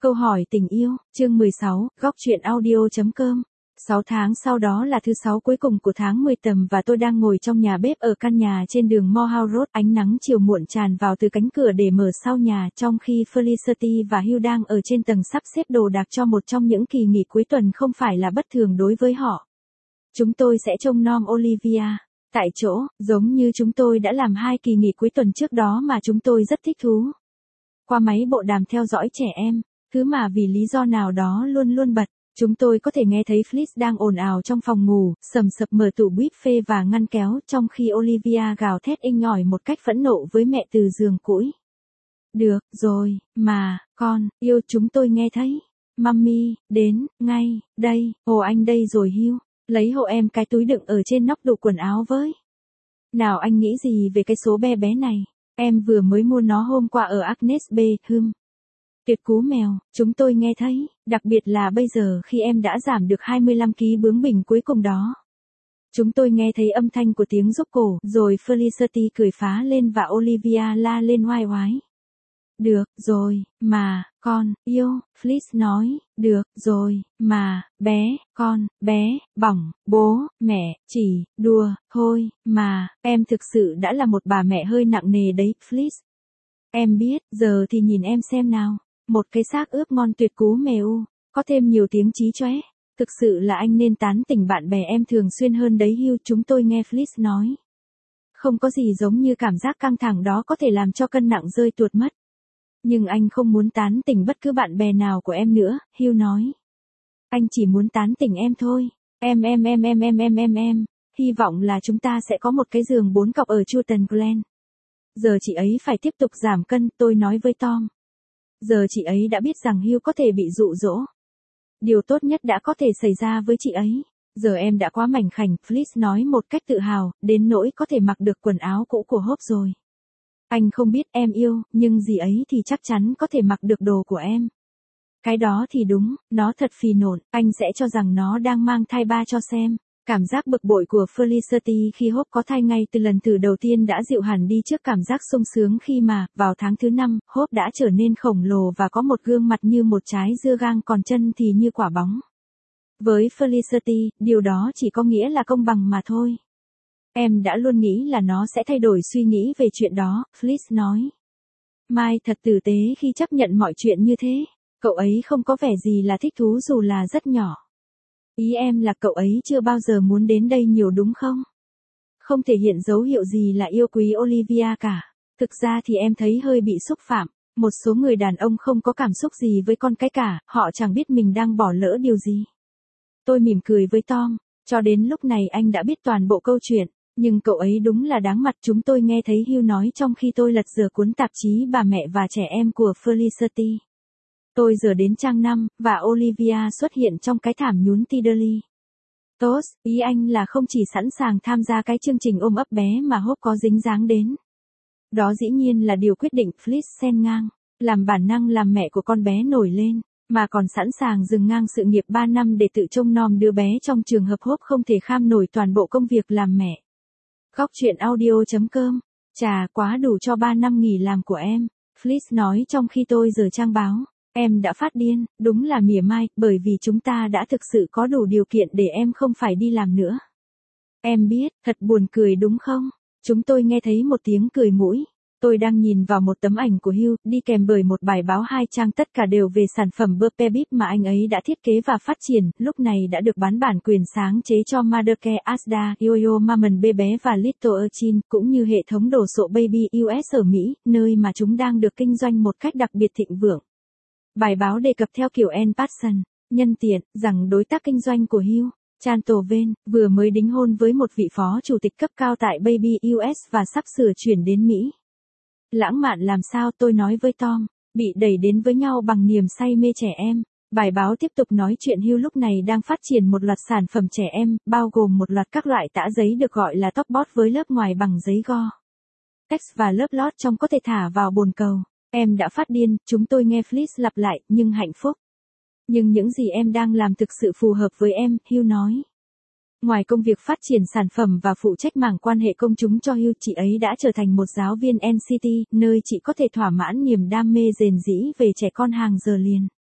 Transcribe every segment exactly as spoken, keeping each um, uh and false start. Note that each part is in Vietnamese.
Câu hỏi tình yêu, chương mười sáu, góc truyện audio.com. sáu tháng sau đó là thứ sáu cuối cùng của tháng mười tầm và tôi đang ngồi trong nhà bếp ở căn nhà trên đường Morehouse Road. Ánh nắng chiều muộn tràn vào từ cánh cửa để mở sau nhà, trong khi Felicity và Hugh đang ở trên tầng sắp xếp đồ đạc cho một trong những kỳ nghỉ cuối tuần không phải là bất thường đối với họ. Chúng tôi sẽ trông nom Olivia tại chỗ, giống như chúng tôi đã làm hai kỳ nghỉ cuối tuần trước đó mà chúng tôi rất thích thú. Qua máy bộ đàm theo dõi trẻ em, thứ mà vì lý do nào đó luôn luôn bật, chúng tôi có thể nghe thấy Fliss đang ồn ào trong phòng ngủ, sầm sập mở tủ buffet và ngăn kéo, trong khi Olivia gào thét inh ỏi một cách phẫn nộ với mẹ từ giường cũi. Được rồi, mà, con, yêu, chúng tôi nghe thấy. Mummy, đến, ngay, đây, ồ anh đây rồi Hugh, lấy hộ em cái túi đựng ở trên nóc tủ quần áo với. Nào anh nghĩ gì về cái số bé bé này? Em vừa mới mua nó hôm qua ở Agnes B. Hum. Tuyệt cú mèo, chúng tôi nghe thấy, đặc biệt là bây giờ khi em đã giảm được hai mươi lăm ki lô gam bướng bỉnh cuối cùng đó. Chúng tôi nghe thấy âm thanh của tiếng rúc cổ, rồi Felicity cười phá lên và Olivia la lên oai oái. Được rồi, mà, con, yêu, Fliss nói, được rồi, mà, bé, con, bé, bỏng, bố, mẹ, chỉ, đùa, thôi, mà, em thực sự đã là một bà mẹ hơi nặng nề đấy, Fliss. Em biết, giờ thì nhìn em xem nào, một cái xác ướp ngon tuyệt cú mèo, có thêm nhiều tiếng chí chóe. Thực sự là anh nên tán tỉnh bạn bè em thường xuyên hơn đấy Hugh, chúng tôi nghe Fliss nói. Không có gì giống như cảm giác căng thẳng đó có thể làm cho cân nặng rơi tuột mất. Nhưng anh không muốn tán tỉnh bất cứ bạn bè nào của em nữa, Hugh nói. Anh chỉ muốn tán tỉnh em thôi. Em em em em em em em em. Hy vọng là chúng ta sẽ có một cái giường bốn cọc ở Chilton Glen. Giờ chị ấy phải tiếp tục giảm cân, tôi nói với Tom. Giờ chị ấy đã biết rằng Hugh có thể bị dụ dỗ. Điều tốt nhất đã có thể xảy ra với chị ấy. Giờ em đã quá mảnh khảnh, Fliss nói một cách tự hào, đến nỗi có thể mặc được quần áo cũ của Hope rồi. Anh không biết em yêu, nhưng gì ấy thì chắc chắn có thể mặc được đồ của em. Cái đó thì đúng, nó thật phì nộn, anh sẽ cho rằng nó đang mang thai ba cho xem. Cảm giác bực bội của Felicity khi Hope có thai ngay từ lần thử đầu tiên đã dịu hẳn đi trước cảm giác sung sướng khi mà, vào tháng thứ năm, Hope đã trở nên khổng lồ và có một gương mặt như một trái dưa gang còn chân thì như quả bóng. Với Felicity, điều đó chỉ có nghĩa là công bằng mà thôi. Em đã luôn nghĩ là nó sẽ thay đổi suy nghĩ về chuyện đó, Fliss nói. Mai thật tử tế khi chấp nhận mọi chuyện như thế, cậu ấy không có vẻ gì là thích thú dù là rất nhỏ. Ý em là cậu ấy chưa bao giờ muốn đến đây nhiều đúng không? Không thể hiện dấu hiệu gì là yêu quý Olivia cả. Thực ra thì em thấy hơi bị xúc phạm. Một số người đàn ông không có cảm xúc gì với con cái cả, họ chẳng biết mình đang bỏ lỡ điều gì. Tôi mỉm cười với Tom, cho đến lúc này anh đã biết toàn bộ câu chuyện, nhưng cậu ấy đúng là đáng mặt, chúng tôi nghe thấy Hugh nói trong khi tôi lật dở cuốn tạp chí Bà mẹ và trẻ em của Felicity. Tôi giờ đến trang năm, và Olivia xuất hiện trong cái thảm nhún Tidderly. Tốt, ý anh là không chỉ sẵn sàng tham gia cái chương trình ôm ấp bé mà Hope có dính dáng đến. Đó dĩ nhiên là điều quyết định, Fliss xen ngang, làm bản năng làm mẹ của con bé nổi lên, mà còn sẵn sàng dừng ngang sự nghiệp ba năm để tự trông nom đứa bé trong trường hợp Hope không thể kham nổi toàn bộ công việc làm mẹ. Góc truyện audio.com. Chà, quá đủ cho ba năm nghỉ làm của em, Fliss nói trong khi tôi giở trang báo. Em đã phát điên, đúng là mỉa mai, bởi vì chúng ta đã thực sự có đủ điều kiện để em không phải đi làm nữa. Em biết, thật buồn cười đúng không? Chúng tôi nghe thấy một tiếng cười mũi. Tôi đang nhìn vào một tấm ảnh của Hugh, đi kèm bởi một bài báo hai trang tất cả đều về sản phẩm Burpe Bip mà anh ấy đã thiết kế và phát triển, lúc này đã được bán bản quyền sáng chế cho Mothercare Asda, Yo-Yo Maman Bé Bé và Little Urchin, cũng như hệ thống đồ sộ Baby u ét ở Mỹ, nơi mà chúng đang được kinh doanh một cách đặc biệt thịnh vượng. Bài báo đề cập theo kiểu Ann Patson, nhân tiện, rằng đối tác kinh doanh của Hugh, Chantal Vane, vừa mới đính hôn với một vị phó chủ tịch cấp cao tại Baby u ét và sắp sửa chuyển đến Mỹ. Lãng mạn làm sao, tôi nói với Tom, bị đẩy đến với nhau bằng niềm say mê trẻ em. Bài báo tiếp tục nói chuyện Hugh lúc này đang phát triển một loạt sản phẩm trẻ em, bao gồm một loạt các loại tã giấy được gọi là top bot với lớp ngoài bằng giấy go. Tex và lớp lót trong có thể thả vào bồn cầu. Em đã phát điên, chúng tôi nghe Fliss lặp lại, nhưng hạnh phúc. Nhưng những gì em đang làm thực sự phù hợp với em, Hugh nói. Ngoài công việc phát triển sản phẩm và phụ trách mảng quan hệ công chúng cho Hugh, chị ấy đã trở thành một giáo viên en xê tê, nơi chị có thể thỏa mãn niềm đam mê rền rĩ về trẻ con hàng giờ liền.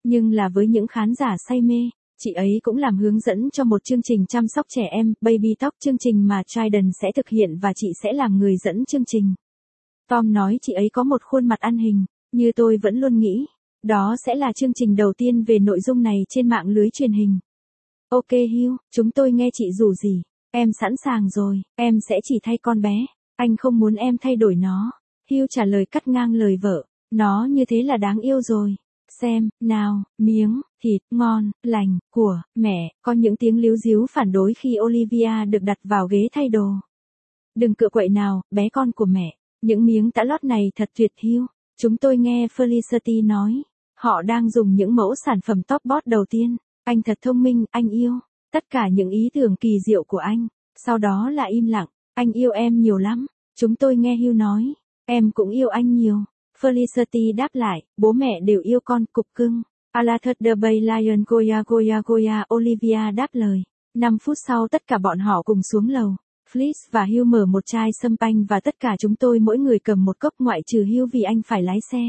Nhưng là với những khán giả say mê, chị ấy cũng làm hướng dẫn cho một chương trình chăm sóc trẻ em, Baby Talk, chương trình mà Trident sẽ thực hiện và chị sẽ làm người dẫn chương trình. Tom nói chị ấy có một khuôn mặt ăn hình, như tôi vẫn luôn nghĩ. Đó sẽ là chương trình đầu tiên về nội dung này trên mạng lưới truyền hình. Ok Hugh, chúng tôi nghe chị rủ gì. Em sẵn sàng rồi, em sẽ chỉ thay con bé. Anh không muốn em thay đổi nó. Hugh trả lời cắt ngang lời vợ. Nó như thế là đáng yêu rồi. Xem, nào, miếng, thịt, ngon, lành, của, mẹ, có những tiếng líu díu phản đối khi Olivia được đặt vào ghế thay đồ. Đừng cựa quậy nào, bé con của mẹ. Những miếng tã lót này thật tuyệt Hugh. Chúng tôi nghe Felicity nói. Họ đang dùng những mẫu sản phẩm top bot đầu tiên. Anh thật thông minh, anh yêu. Tất cả những ý tưởng kỳ diệu của anh. Sau đó là im lặng. Anh yêu em nhiều lắm. Chúng tôi nghe Hugh nói. Em cũng yêu anh nhiều. Felicity đáp lại. Bố mẹ đều yêu con, cục cưng. Alathus the Bay Lion Goya Goya Goya. Olivia đáp lời. năm phút sau tất cả bọn họ cùng xuống lầu. Fliss và Hugh mở một chai champagne và tất cả chúng tôi mỗi người cầm một cốc ngoại trừ Hugh vì anh phải lái xe.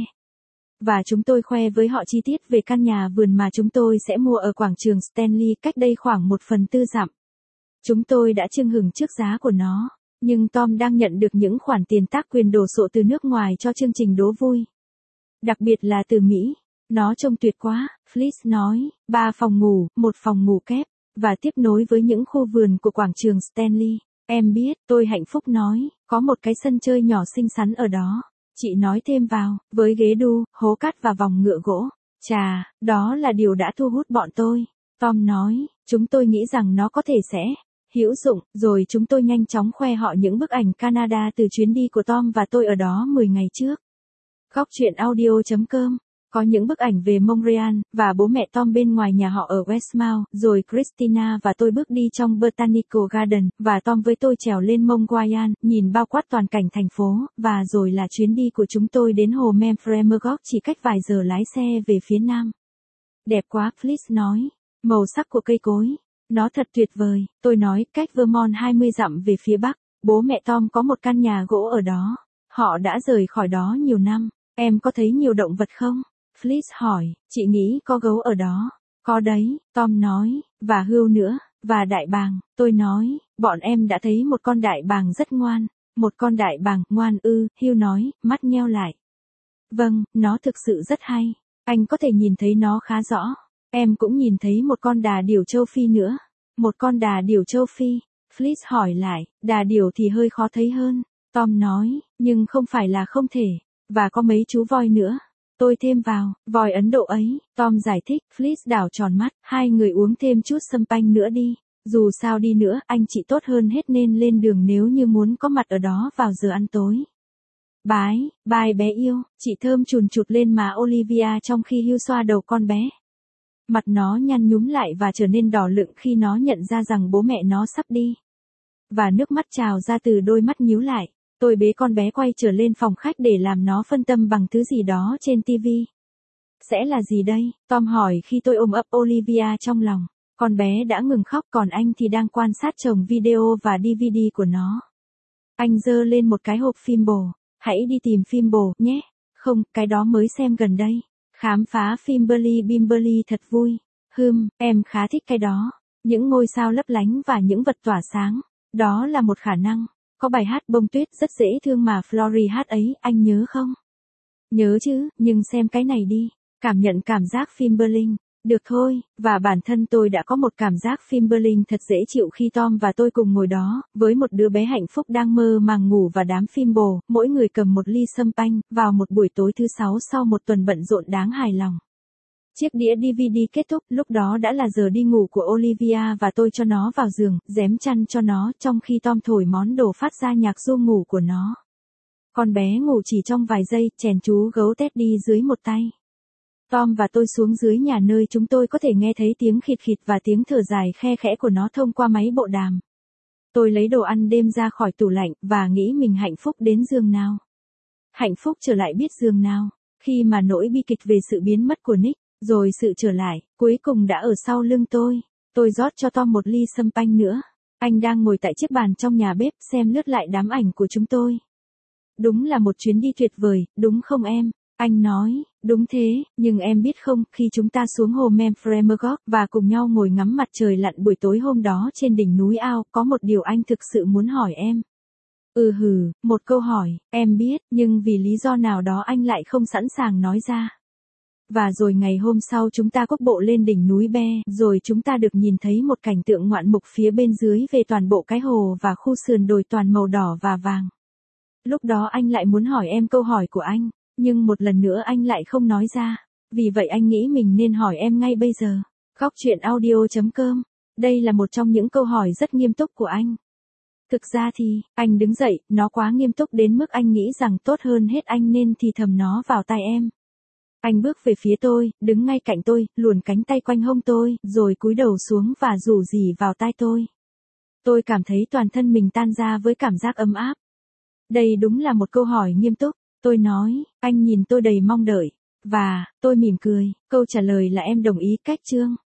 Và chúng tôi khoe với họ chi tiết về căn nhà vườn mà chúng tôi sẽ mua ở quảng trường Stanley cách đây khoảng một phần tư dặm. Chúng tôi đã chưng hửng trước giá của nó, nhưng Tom đang nhận được những khoản tiền tác quyền đổ sộ từ nước ngoài cho chương trình đố vui. Đặc biệt là từ Mỹ. Nó trông tuyệt quá, Fliss nói, ba phòng ngủ, một phòng ngủ kép, và tiếp nối với những khu vườn của quảng trường Stanley. Em biết, tôi hạnh phúc nói, có một cái sân chơi nhỏ xinh xắn ở đó. Chị nói thêm vào, với ghế đu, hố cát và vòng ngựa gỗ. Chà, đó là điều đã thu hút bọn tôi. Tom nói, chúng tôi nghĩ rằng nó có thể sẽ hữu dụng, rồi chúng tôi nhanh chóng khoe họ những bức ảnh Canada từ chuyến đi của Tom và tôi ở đó mười ngày trước. Góc truyện audio chấm com có những bức ảnh về Montreal, và bố mẹ Tom bên ngoài nhà họ ở Westmount, rồi Christina và tôi bước đi trong Botanical Garden, và Tom với tôi trèo lên Mont Guayan, nhìn bao quát toàn cảnh thành phố, và rồi là chuyến đi của chúng tôi đến hồ Memphremagog chỉ cách vài giờ lái xe về phía nam. Đẹp quá, Fliss nói. Màu sắc của cây cối. Nó thật tuyệt vời, tôi nói, cách Vermont hai mươi dặm về phía bắc. Bố mẹ Tom có một căn nhà gỗ ở đó. Họ đã rời khỏi đó nhiều năm. Em có thấy nhiều động vật không? Fliss hỏi, chị nghĩ có gấu ở đó. Có đấy, Tom nói, và hươu nữa, và đại bàng. Tôi nói, bọn em đã thấy một con đại bàng rất ngoan. Một con đại bàng, ngoan ư, Hugh nói, mắt nheo lại. Vâng, nó thực sự rất hay. Anh có thể nhìn thấy nó khá rõ. Em cũng nhìn thấy một con đà điểu châu Phi nữa. Một con đà điểu châu Phi. Fliss hỏi lại, đà điểu thì hơi khó thấy hơn. Tom nói, nhưng không phải là không thể. Và có mấy chú voi nữa. Tôi thêm vào, voi Ấn Độ ấy, Tom giải thích, Fliss đảo tròn mắt, hai người uống thêm chút champagne nữa đi. Dù sao đi nữa, anh chị tốt hơn hết nên lên đường nếu như muốn có mặt ở đó vào giờ ăn tối. Bái, bye bé yêu, chị thơm chùn chụt lên má Olivia trong khi Hugh xoa đầu con bé. Mặt nó nhăn nhúm lại và trở nên đỏ lựng khi nó nhận ra rằng bố mẹ nó sắp đi. Và nước mắt trào ra từ đôi mắt nhíu lại. Tôi bế con bé quay trở lên phòng khách để làm nó phân tâm bằng thứ gì đó trên ti vi. Sẽ là gì đây? Tom hỏi khi tôi ôm ấp Olivia trong lòng. Con bé đã ngừng khóc còn anh thì đang quan sát chồng video và đê vê đê của nó. Anh giơ lên một cái hộp phim bồ. Hãy đi tìm phim bồ nhé. Không, cái đó mới xem gần đây. Khám phá phim Burly Bimberly thật vui. Hừm, em khá thích cái đó. Những ngôi sao lấp lánh và những vật tỏa sáng. Đó là một khả năng. Có bài hát Bông Tuyết rất dễ thương mà Flory hát ấy, anh nhớ không? Nhớ chứ, nhưng xem cái này đi. Cảm nhận cảm giác phim Berlin. Được thôi, và bản thân tôi đã có một cảm giác phim Berlin thật dễ chịu khi Tom và tôi cùng ngồi đó, với một đứa bé hạnh phúc đang mơ màng ngủ và đám phim bồ, mỗi người cầm một ly champagne, vào một buổi tối thứ sáu sau một tuần bận rộn đáng hài lòng. Chiếc đĩa đê vê đê kết thúc, lúc đó đã là giờ đi ngủ của Olivia và tôi cho nó vào giường, rém chăn cho nó, trong khi Tom thổi món đồ phát ra nhạc ru ngủ của nó. Con bé ngủ chỉ trong vài giây, chèn chú gấu Teddy dưới một tay. Tom và tôi xuống dưới nhà nơi chúng tôi có thể nghe thấy tiếng khịt khịt và tiếng thở dài khe khẽ của nó thông qua máy bộ đàm. Tôi lấy đồ ăn đêm ra khỏi tủ lạnh, và nghĩ mình hạnh phúc đến giường nào. Hạnh phúc trở lại biết giường nào, khi mà nỗi bi kịch về sự biến mất của Nick, rồi sự trở lại, cuối cùng đã ở sau lưng tôi. Tôi rót cho Tom một ly champagne nữa. Anh đang ngồi tại chiếc bàn trong nhà bếp xem lướt lại đám ảnh của chúng tôi. Đúng là một chuyến đi tuyệt vời, đúng không em? Anh nói, đúng thế, nhưng em biết không, khi chúng ta xuống hồ Memphremergog và cùng nhau ngồi ngắm mặt trời lặn buổi tối hôm đó trên đỉnh núi Ao, có một điều anh thực sự muốn hỏi em. Ừ hừ, một câu hỏi, em biết, nhưng vì lý do nào đó anh lại không sẵn sàng nói ra. Và rồi ngày hôm sau chúng ta quốc bộ lên đỉnh núi Be, rồi chúng ta được nhìn thấy một cảnh tượng ngoạn mục phía bên dưới về toàn bộ cái hồ và khu sườn đồi toàn màu đỏ và vàng. Lúc đó anh lại muốn hỏi em câu hỏi của anh, nhưng một lần nữa anh lại không nói ra. Vì vậy anh nghĩ mình nên hỏi em ngay bây giờ. Góc chuyện audio chấm com. Đây là một trong những câu hỏi rất nghiêm túc của anh. Thực ra thì, anh đứng dậy, nó quá nghiêm túc đến mức anh nghĩ rằng tốt hơn hết anh nên thì thầm nó vào tai em. Anh bước về phía tôi, đứng ngay cạnh tôi, luồn cánh tay quanh hông tôi, rồi cúi đầu xuống và rủ rỉ vào tai tôi. Tôi cảm thấy toàn thân mình tan ra với cảm giác ấm áp. Đây đúng là một câu hỏi nghiêm túc, tôi nói, anh nhìn tôi đầy mong đợi. Và, tôi mỉm cười, câu trả lời là em đồng ý cách chương.